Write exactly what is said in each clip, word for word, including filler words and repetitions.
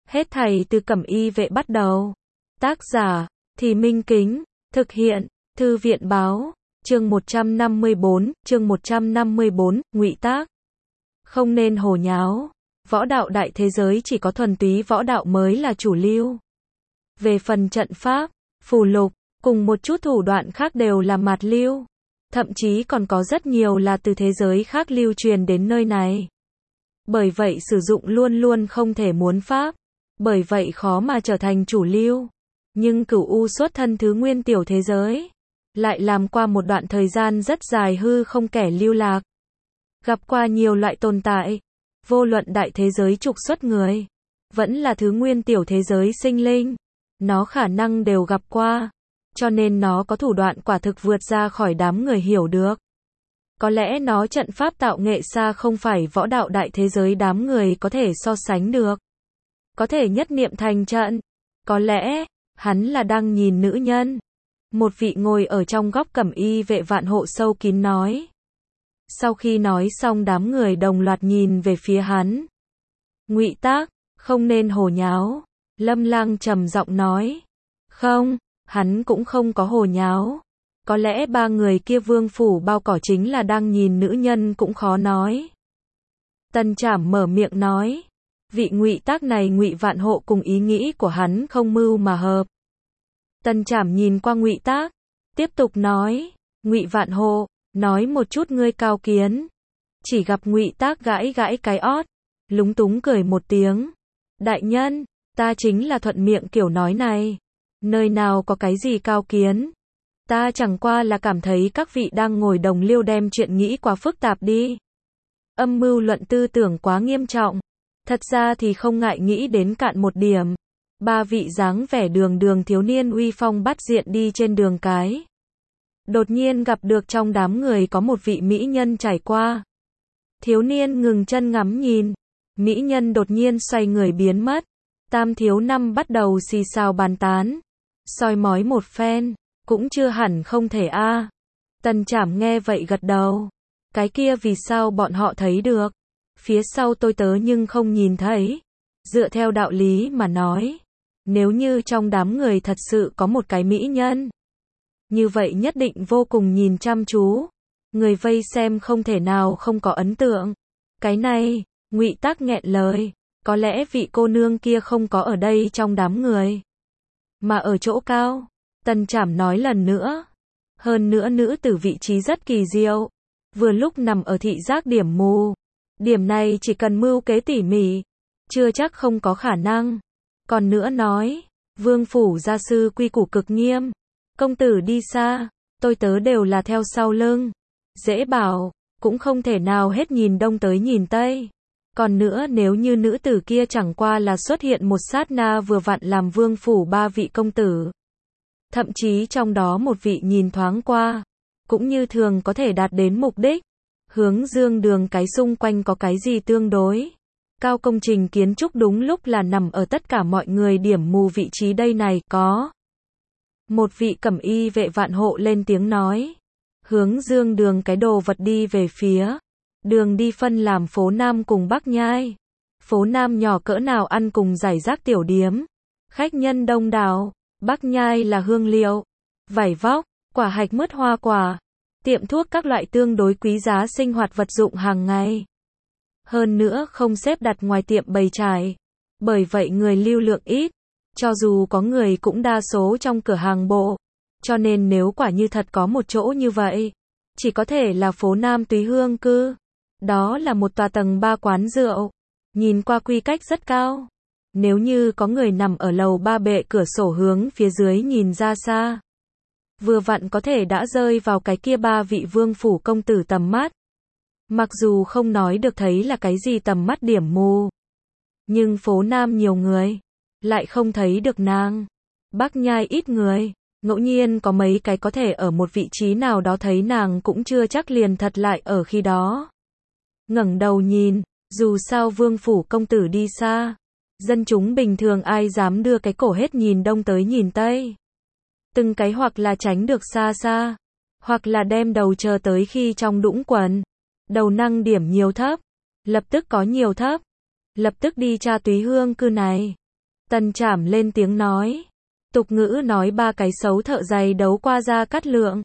Hết thảy từ Cẩm Y vệ bắt đầu. Tác giả, Thì Minh Kính, thực hiện, Thư viện báo, chương một trăm năm mươi bốn, chương một trăm năm mươi bốn, ngụy tác. Không nên hồ nháo, võ đạo đại thế giới chỉ có thuần túy võ đạo mới là chủ lưu. Về phần trận pháp, phù lục, cùng một chút thủ đoạn khác đều là mạt lưu. Thậm chí còn có rất nhiều là từ thế giới khác lưu truyền đến nơi này. Bởi vậy sử dụng luôn luôn không thể muốn pháp. Bởi vậy khó mà trở thành chủ lưu. Nhưng Cửu U xuất thân thứ nguyên tiểu thế giới, lại làm qua một đoạn thời gian rất dài hư không kẻ lưu lạc. Gặp qua nhiều loại tồn tại, vô luận đại thế giới trục xuất người, vẫn là thứ nguyên tiểu thế giới sinh linh, nó khả năng đều gặp qua, cho nên nó có thủ đoạn quả thực vượt ra khỏi đám người hiểu được. Có lẽ nó trận pháp tạo nghệ xa không phải võ đạo đại thế giới đám người có thể so sánh được. Có thể nhất niệm thành trận, có lẽ, hắn là đang nhìn nữ nhân. Một vị ngồi ở trong góc Cẩm Y vệ vạn hộ sâu kín nói. Sau khi nói xong đám người đồng loạt nhìn về phía hắn. Ngụy tác, không nên hồ nháo. Lâm Lang trầm giọng nói. Không, hắn cũng không có hồ nháo. Có lẽ ba người kia vương phủ bao cỏ chính là đang nhìn nữ nhân cũng khó nói. Tần Trảm mở miệng nói. Vị ngụy tác này Ngụy Vạn Hộ cùng ý nghĩ của hắn không mưu mà hợp. Tần Trảm nhìn qua Ngụy tác, tiếp tục nói, Ngụy Vạn Hộ, nói một chút ngươi cao kiến. Chỉ gặp Ngụy tác gãi gãi cái ót, lúng túng cười một tiếng. Đại nhân, ta chính là thuận miệng kiểu nói này. Nơi nào có cái gì cao kiến. Ta chẳng qua là cảm thấy các vị đang ngồi đồng liêu đem chuyện nghĩ quá phức tạp đi. Âm mưu luận tư tưởng quá nghiêm trọng. Thật ra thì không ngại nghĩ đến cạn một điểm. Ba vị dáng vẻ đường đường thiếu niên uy phong bắt diện đi trên đường cái. Đột nhiên gặp được trong đám người có một vị mỹ nhân trải qua. Thiếu niên ngừng chân ngắm nhìn. Mỹ nhân đột nhiên xoay người biến mất. Tam thiếu năm bắt đầu xì xào bàn tán. Soi mói một phen. Cũng chưa hẳn không thể a. À. Tần Trảm nghe vậy gật đầu. Cái kia vì sao bọn họ thấy được? Phía sau tôi tớ nhưng không nhìn thấy. Dựa theo đạo lý mà nói, nếu như trong đám người thật sự có một cái mỹ nhân, như vậy nhất định vô cùng nhìn chăm chú. Người vây xem không thể nào không có ấn tượng. Cái này, Ngụy tác nghẹn lời, có lẽ vị cô nương kia không có ở đây trong đám người, mà ở chỗ cao. Tần Trảm nói lần nữa. Hơn nữa nữ tử vị trí rất kỳ diệu, vừa lúc nằm ở thị giác điểm mù. Điểm này chỉ cần mưu kế tỉ mỉ, chưa chắc không có khả năng. Còn nữa nói, vương phủ gia sư quy củ cực nghiêm. Công tử đi xa, tôi tớ đều là theo sau lưng. Dễ bảo, cũng không thể nào hết nhìn đông tới nhìn tây. Còn nữa nếu như nữ tử kia chẳng qua là xuất hiện một sát na vừa vặn làm vương phủ ba vị công tử. Thậm chí trong đó một vị nhìn thoáng qua, cũng như thường có thể đạt đến mục đích. Hướng dương đường cái xung quanh có cái gì tương đối cao công trình kiến trúc đúng lúc là nằm ở tất cả mọi người điểm mù vị trí đây này có. Một vị Cẩm Y vệ vạn hộ lên tiếng nói. Hướng dương đường cái đồ vật đi về phía. Đường đi phân làm phố Nam cùng Bắc Nhai. Phố Nam nhỏ cỡ nào ăn cùng giải rác tiểu điếm. Khách nhân đông đảo. Bắc Nhai là hương liệu, vải vóc, quả hạch mứt hoa quả. Tiệm thuốc các loại tương đối quý giá sinh hoạt vật dụng hàng ngày. Hơn nữa không xếp đặt ngoài tiệm bày trải. Bởi vậy người lưu lượng ít. Cho dù có người cũng đa số trong cửa hàng bộ. Cho nên nếu quả như thật có một chỗ như vậy, chỉ có thể là phố Nam Túy Hương Cư. Đó là một tòa tầng ba quán rượu. Nhìn qua quy cách rất cao. Nếu như có người nằm ở lầu ba bệ cửa sổ hướng phía dưới nhìn ra xa, vừa vặn có thể đã rơi vào cái kia ba vị vương phủ công tử tầm mắt. Mặc dù không nói được thấy là cái gì tầm mắt điểm mù, nhưng phố Nam nhiều người, lại không thấy được nàng. Bắc Nhai ít người, ngẫu nhiên có mấy cái có thể ở một vị trí nào đó thấy nàng cũng chưa chắc liền thật lại ở khi đó. Ngẩng đầu nhìn, dù sao vương phủ công tử đi xa, dân chúng bình thường ai dám đưa cái cổ hết nhìn đông tới nhìn tây. Từng cái hoặc là tránh được xa xa, hoặc là đem đầu chờ tới khi trong đũng quần. Đầu năng điểm nhiều thấp, lập tức có nhiều thấp, lập tức đi tra Túy Hương Cư này. Tần Trảm lên tiếng nói. Tục ngữ nói ba cái xấu thợ giày đấu qua Gia Cát Lượng.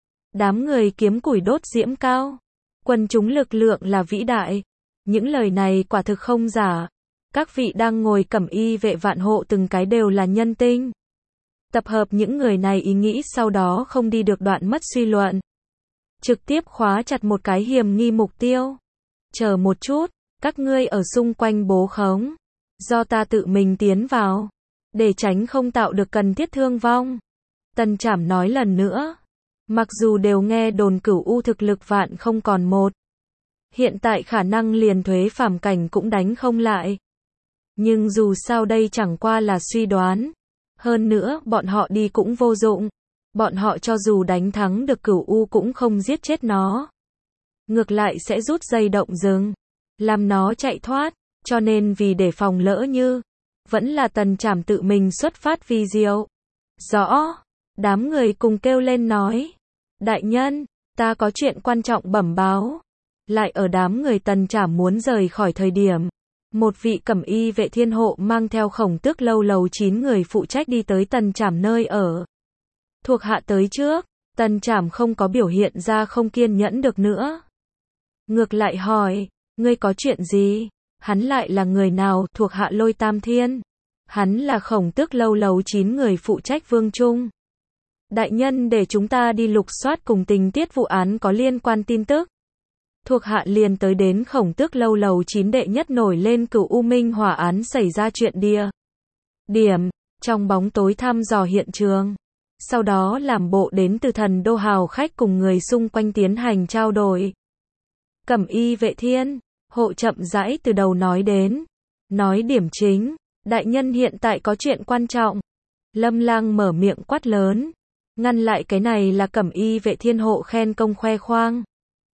Đám người kiếm củi đốt diễm cao. Quần chúng lực lượng là vĩ đại. Những lời này quả thực không giả. Các vị đang ngồi cẩm y vệ vạn hộ từng cái đều là nhân tinh. Tập hợp những người này ý nghĩ sau đó không đi được đoạn mất suy luận. Trực tiếp khóa chặt một cái hiểm nghi mục tiêu. Chờ một chút, các ngươi ở xung quanh bố khống. Do ta tự mình tiến vào. Để tránh không tạo được cần thiết thương vong. Tần Trảm nói lần nữa. Mặc dù đều nghe đồn Cửu U thực lực vạn không còn một. Hiện tại khả năng liền Thuế Phàm cảnh cũng đánh không lại. Nhưng dù sao đây chẳng qua là suy đoán. Hơn nữa, bọn họ đi cũng vô dụng. Bọn họ cho dù đánh thắng được Cửu U cũng không giết chết nó. Ngược lại sẽ rút dây động rừng. Làm nó chạy thoát. Cho nên vì để phòng lỡ như. Vẫn là Tần Trảm tự mình xuất phát vi diệu. Rõ. Đám người cùng kêu lên nói. Đại nhân, ta có chuyện quan trọng bẩm báo. Lại ở đám người Tần Trảm muốn rời khỏi thời điểm. Một vị cẩm y vệ thiên hộ mang theo Khổng Tước lâu lầu chín người phụ trách đi tới Tần Trảm nơi ở. Thuộc hạ tới trước, Tần Trảm không có biểu hiện ra không kiên nhẫn được nữa. Ngược lại hỏi, ngươi có chuyện gì? Hắn lại là người nào? Thuộc hạ Lôi Tam Thiên. Hắn là Khổng Tước lâu lầu chín người phụ trách Vương Trung. Đại nhân để chúng ta đi lục soát cùng tình tiết vụ án có liên quan tin tức. Thuộc hạ liền tới đến Khổng Tước lâu lầu chín đệ nhất nổi lên Cửu U Minh hỏa án xảy ra chuyện địa. Điểm, trong bóng tối thăm dò hiện trường. Sau đó làm bộ đến từ Thần Đô hào khách cùng người xung quanh tiến hành trao đổi. Cẩm y vệ thiên, hộ chậm rãi từ đầu nói đến. Nói điểm chính, đại nhân hiện tại có chuyện quan trọng. Lâm Lang mở miệng quát lớn. Ngăn lại cái này là cẩm y vệ thiên hộ khen công khoe khoang.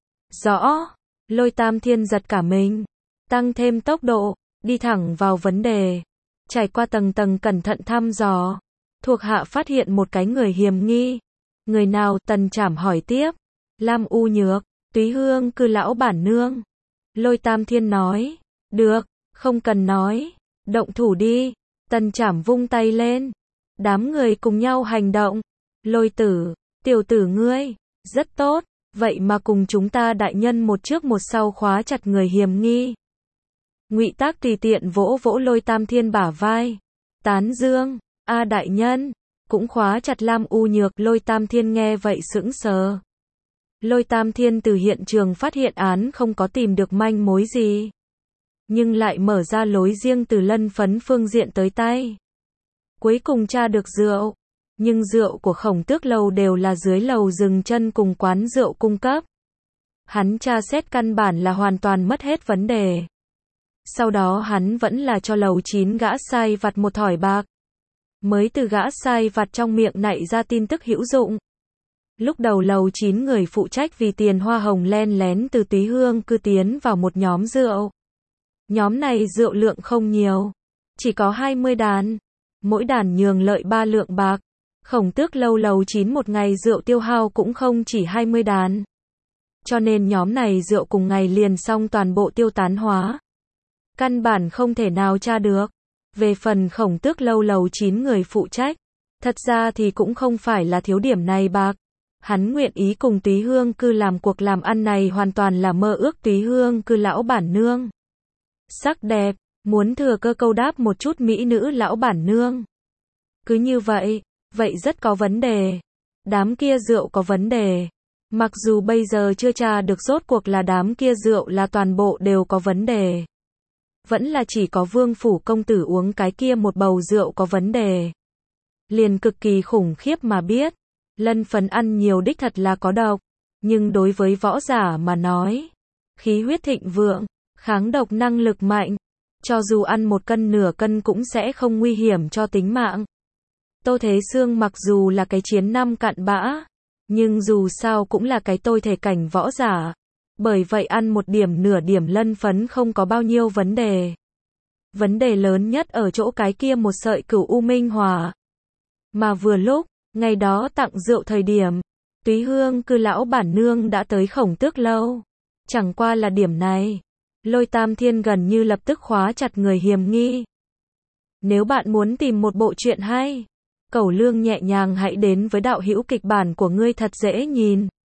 Rõ, Lôi Tam Thiên giật cả mình. Tăng thêm tốc độ, đi thẳng vào vấn đề. Trải qua tầng tầng cẩn thận thăm dò. Thuộc hạ phát hiện một cái người hiểm nghi. Người nào? Tần Trảm hỏi tiếp. Lam U Nhược, Túy Hương cư lão bản nương. Lôi Tam Thiên nói. Được, không cần nói. Động thủ đi. Tần Trảm vung tay lên. Đám người cùng nhau hành động. Lôi tử, tiểu tử ngươi, rất tốt, vậy mà cùng chúng ta đại nhân một trước một sau khóa chặt người hiểm nghi. Ngụy Tác tùy tiện vỗ vỗ Lôi Tam Thiên bả vai. Tán dương, a đại nhân, cũng khóa chặt Lam U Nhược. Lôi Tam Thiên nghe vậy sững sờ. Lôi Tam Thiên từ hiện trường phát hiện án không có tìm được manh mối gì. Nhưng lại mở ra lối riêng từ lân phấn phương diện tới tay. Cuối cùng tra được rượu. Nhưng rượu của Khổng Tước lâu đều là dưới lầu dừng chân cùng quán rượu cung cấp. Hắn tra xét căn bản là hoàn toàn mất hết vấn đề. Sau đó hắn vẫn là cho lầu chín gã sai vặt một thỏi bạc. Mới từ gã sai vặt trong miệng nạy ra tin tức hữu dụng. Lúc đầu lầu chín người phụ trách vì tiền hoa hồng len lén từ Túy Hương cư tiến vào một nhóm rượu. Nhóm này rượu lượng không nhiều. Chỉ có hai mươi đàn. Mỗi đàn nhường lợi ba lượng bạc. Khổng Tước lâu lầu chín một ngày rượu tiêu hao cũng không chỉ hai mươi đàn. Cho nên nhóm này rượu cùng ngày liền xong toàn bộ tiêu tán hóa. Căn bản không thể nào tra được. Về phần Khổng Tước lâu lầu chín người phụ trách. Thật ra thì cũng không phải là thiếu điểm này bạc. Hắn nguyện ý cùng Túy Hương cư làm cuộc làm ăn này hoàn toàn là mơ ước Túy Hương cư lão bản nương. Sắc đẹp, muốn thừa cơ câu đáp một chút mỹ nữ lão bản nương. Cứ như vậy. Vậy rất có vấn đề. Đám kia rượu có vấn đề. Mặc dù bây giờ chưa tra được rốt cuộc là đám kia rượu là toàn bộ đều có vấn đề. Vẫn là chỉ có Vương phủ công tử uống cái kia một bầu rượu có vấn đề. Liền cực kỳ khủng khiếp mà biết. Lân phấn ăn nhiều đích thật là có độc. Nhưng đối với võ giả mà nói. Khí huyết thịnh vượng. Kháng độc năng lực mạnh. Cho dù ăn một cân nửa cân cũng sẽ không nguy hiểm cho tính mạng. Tô Thế Sương mặc dù là cái chiến năm cặn bã, nhưng dù sao cũng là cái tôi thể cảnh võ giả. Bởi vậy ăn một điểm nửa điểm lân phấn không có bao nhiêu vấn đề. Vấn đề lớn nhất ở chỗ cái kia một sợi Cửu U Minh hỏa. Mà vừa lúc, ngày đó tặng rượu thời điểm, Túy Hương cư lão bản nương đã tới Khổng Tước lâu. Chẳng qua là điểm này, Lôi Tam Thiên gần như lập tức khóa chặt người hiểm nghi. Nếu bạn muốn tìm một bộ truyện hay, cẩu lương nhẹ nhàng hãy đến với đạo hữu kịch bản của ngươi thật dễ nhìn.